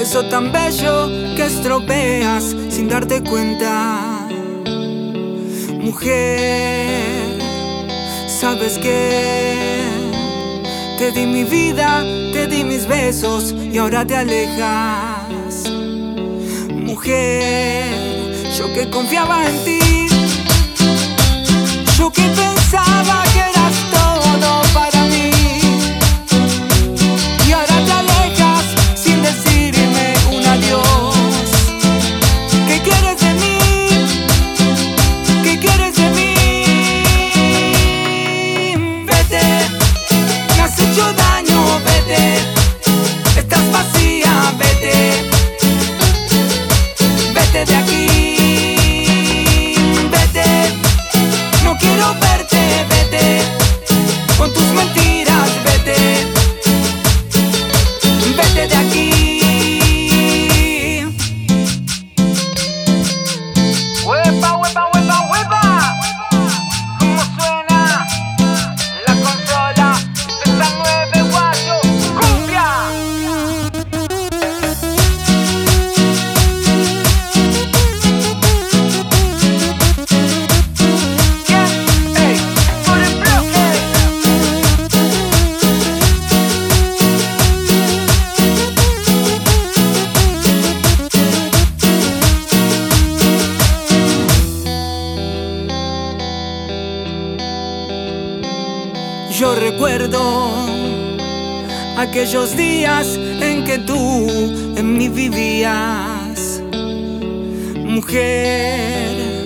beso tan bello que estropeas sin darte cuenta. Mujer, ¿sabes qué? Te di mi vida, te di mis besos y ahora te alejas. Mujer, yo que confiaba en ti, yo que pensaba que eras todo para mí, y ahora te alejas sin decirme un adiós. ¿Qué quieres de mí? ¿Qué quieres de mí? Vete, me has hecho daño, vete. Estás vacía, vete. Vete de aquí, vete. No quiero verte, vete. Con tus mentiras, vete. Vete de aquí. ¡Huepa, huepa, huepa, huepa! ¿Cómo suena la consola de esta 9 guayo? ¡Cumbia! ¡Ey! ¡Por el bloque! Yo recuerdo aquellos días en que tú en mí vivías. Mujer,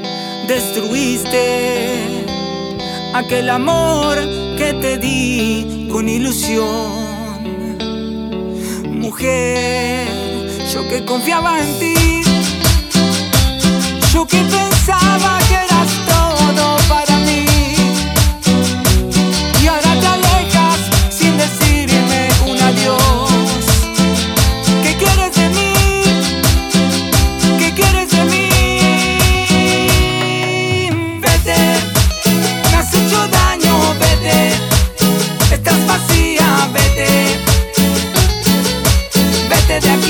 destruiste aquel amor que te di con ilusión. Mujer, yo que confiaba en ti, yo que pensaba que eras todo para mí, y ahora te alejas sin decirme un adiós. ¿Qué quieres de mí? ¿Qué quieres de mí? Vete, me has hecho daño, vete. Estás vacía, vete. Vete de aquí.